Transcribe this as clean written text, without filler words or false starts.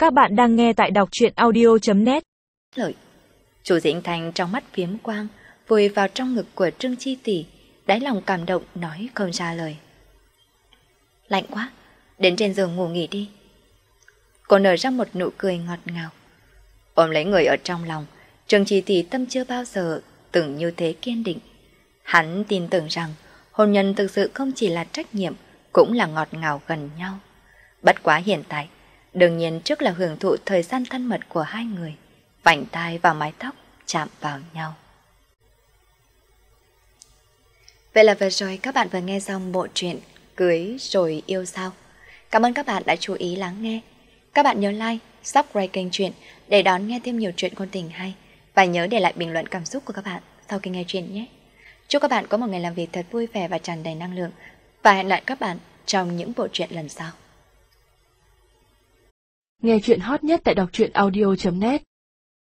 Các bạn đang nghe tại đọc truyện audio.net. Lợi. Chu Dĩnh Thành trong mắt phiếm quang, vùi vào trong ngực của Trương Chi Tỷ, đáy lòng cảm động nói không ra lời. Lạnh quá, đến trên giường ngủ nghỉ đi. Cô nở ra một nụ cười ngọt ngào. Ôm lấy người ở trong lòng, Trương Chi Tỷ tâm chưa bao giờ từng như thế kiên định. Hắn tin tưởng rằng hôn nhân thực sự không chỉ là trách nhiệm, cũng là ngọt ngào gần nhau. Bất quá hiện tại, đương nhiên trước là hưởng thụ thời gian thân mật của hai người, vành tai và mái tóc chạm vào nhau. Vậy là vừa rồi các bạn vừa nghe xong bộ truyện Cưới Rồi Yêu Sao. Cảm ơn các bạn đã chú ý lắng nghe. Các bạn nhớ like, subscribe kênh truyện để đón nghe thêm nhiều truyện ngôn tình hay. Và nhớ để lại bình luận cảm xúc của các bạn sau khi nghe truyện nhé. Chúc các bạn có một ngày làm việc thật vui vẻ và tràn đầy năng lượng. Và hẹn lại các bạn trong những bộ truyện lần sau. Nghe truyện hot nhất tại đọc truyện audio.net